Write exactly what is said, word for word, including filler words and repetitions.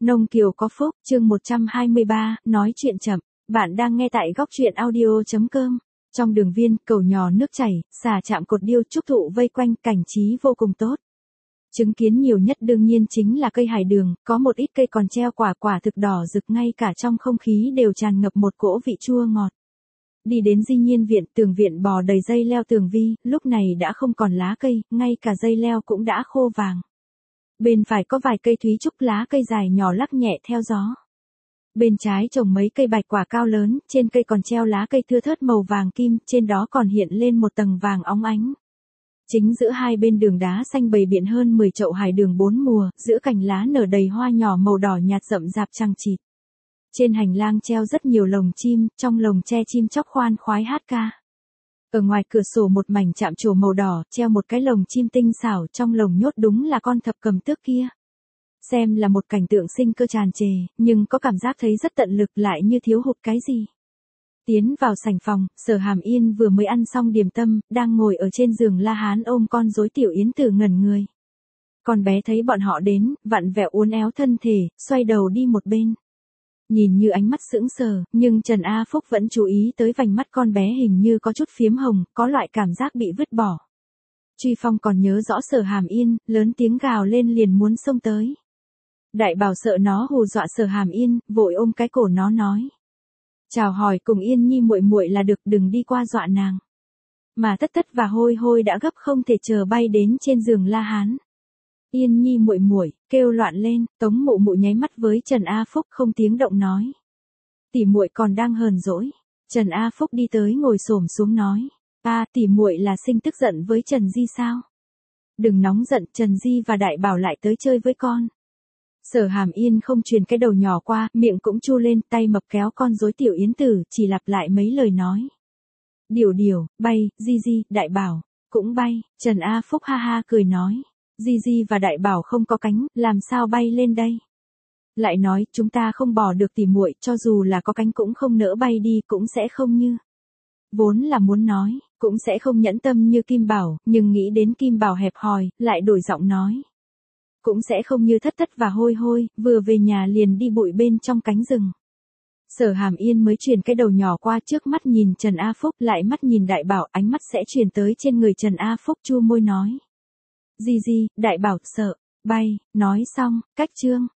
Nông Kiều có phúc, chương một trăm hai mươi ba, nói chuyện chậm. Bạn đang nghe tại góc truyện audio chấm com. Trong đường viên, cầu nhỏ nước chảy, xà chạm cột điêu trúc thụ vây quanh, cảnh trí vô cùng tốt. Chứng kiến nhiều nhất đương nhiên chính là cây hải đường, có một ít cây còn treo quả quả thực đỏ rực, ngay cả trong không khí đều tràn ngập một cỗ vị chua ngọt. Đi đến Di Nhiên viện, tường viện bò đầy dây leo tường vi, lúc này đã không còn lá cây, ngay cả dây leo cũng đã khô vàng. Bên phải có vài cây thúy trúc lá cây dài nhỏ lắc nhẹ theo gió. Bên trái trồng mấy cây bạch quả cao lớn, trên cây còn treo lá cây thưa thớt màu vàng kim, trên đó còn hiện lên một tầng vàng óng ánh. Chính giữa hai bên đường đá xanh bày biện hơn mười chậu hải đường bốn mùa, giữa cành lá nở đầy hoa nhỏ màu đỏ nhạt rậm rạp chằng chịt. Trên hành lang treo rất nhiều lồng chim, trong lồng tre chim chóc khoan khoái hát ca. Ở ngoài cửa sổ một mảnh chạm trổ màu đỏ, treo một cái lồng chim tinh xảo, trong lồng nhốt đúng là con thập cầm tước kia. Xem là một cảnh tượng sinh cơ tràn trề, nhưng có cảm giác thấy rất tận lực, lại như thiếu hụt cái gì. Tiến vào sảnh phòng, Sở Hàm Yên vừa mới ăn xong điểm tâm, đang ngồi ở trên giường la hán ôm con rối Tiểu Yến Tử ngẩn người. Con bé thấy bọn họ đến, vặn vẹo uốn éo thân thể, xoay đầu đi một bên. Nhìn như ánh mắt sững sờ, nhưng Trần A Phúc vẫn chú ý tới vành mắt con bé hình như có chút phiếm hồng, có loại cảm giác bị vứt bỏ. Truy Phong còn nhớ rõ Sở Hàm Yên, lớn tiếng gào lên liền muốn xông tới. Đại Bảo sợ nó hù dọa Sở Hàm Yên, vội ôm cái cổ nó nói: "Chào hỏi cùng Yên Nhi muội muội là được, đừng đi qua dọa nàng." Mà Tất Tất và Hôi Hôi đã gấp không thể chờ bay đến trên giường la hán. "Yên Nhi muội muội", kêu loạn lên, Tống Mụ Mụ nháy mắt với Trần A Phúc không tiếng động nói: "Tỷ muội còn đang hờn dỗi." Trần A Phúc đi tới ngồi xổm xuống nói: "A, tỷ muội là sinh tức giận với Trần Di sao? Đừng nóng giận, Trần Di và Đại Bảo lại tới chơi với con." Sở Hàm Yên không truyền cái đầu nhỏ qua, miệng cũng chu lên, tay mập kéo con rối Tiểu Yến Tử, chỉ lặp lại mấy lời nói: "Điểu điểu, bay, Di Di, Đại Bảo, cũng bay." Trần A Phúc ha ha cười nói: "Di Di và Đại Bảo không có cánh, làm sao bay lên đây? Lại nói, chúng ta không bỏ được tỷ muội, cho dù là có cánh cũng không nỡ bay đi, cũng sẽ không như." Vốn là muốn nói, cũng sẽ không nhẫn tâm như Kim Bảo, nhưng nghĩ đến Kim Bảo hẹp hòi, lại đổi giọng nói: "Cũng sẽ không như Thất Thất và Hôi Hôi, vừa về nhà liền đi bụi bên trong cánh rừng." Sở Hàm Yên mới truyền cái đầu nhỏ qua, trước mắt nhìn Trần A Phúc, lại mắt nhìn Đại Bảo, ánh mắt sẽ truyền tới trên người Trần A Phúc, chua môi nói: "Di Di, Đại Bảo, sợ, bay." Nói xong, cách chương.